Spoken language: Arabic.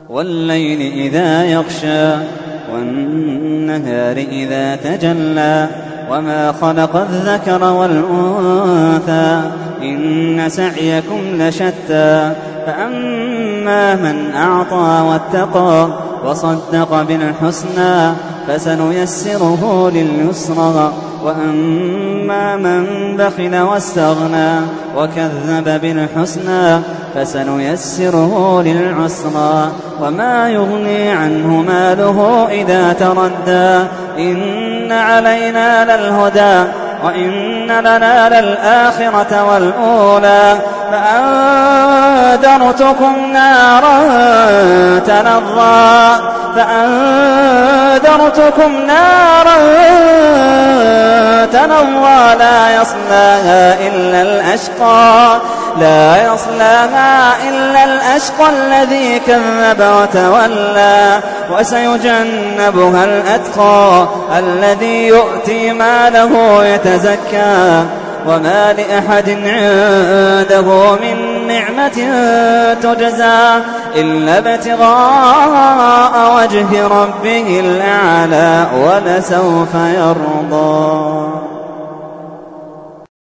والليل إذا يغشى والنهار إذا تجلى وما خلق الذكر والأنثى إن سعيكم لشتى فأما من أعطى واتقى وصدق بالحسنى فسنيسره لليسرى وأما من بخل واستغنى وكذب بالحسنى فسنيسره للعسرى وما يغني عنه ماله إذا تردى إن علينا للهدى وإن لنا للآخرة والأولى فأنذرتكم نارا تلظى لا يصلاها إلا الأشقى الذي كذب وتولى وسيجنبها الأتقى الذي يؤتي ماله يتزكى وما لأحد عنده من نعمة تجزى إلا ابتغاء وجه ربه الأعلى ولسوف يرضى.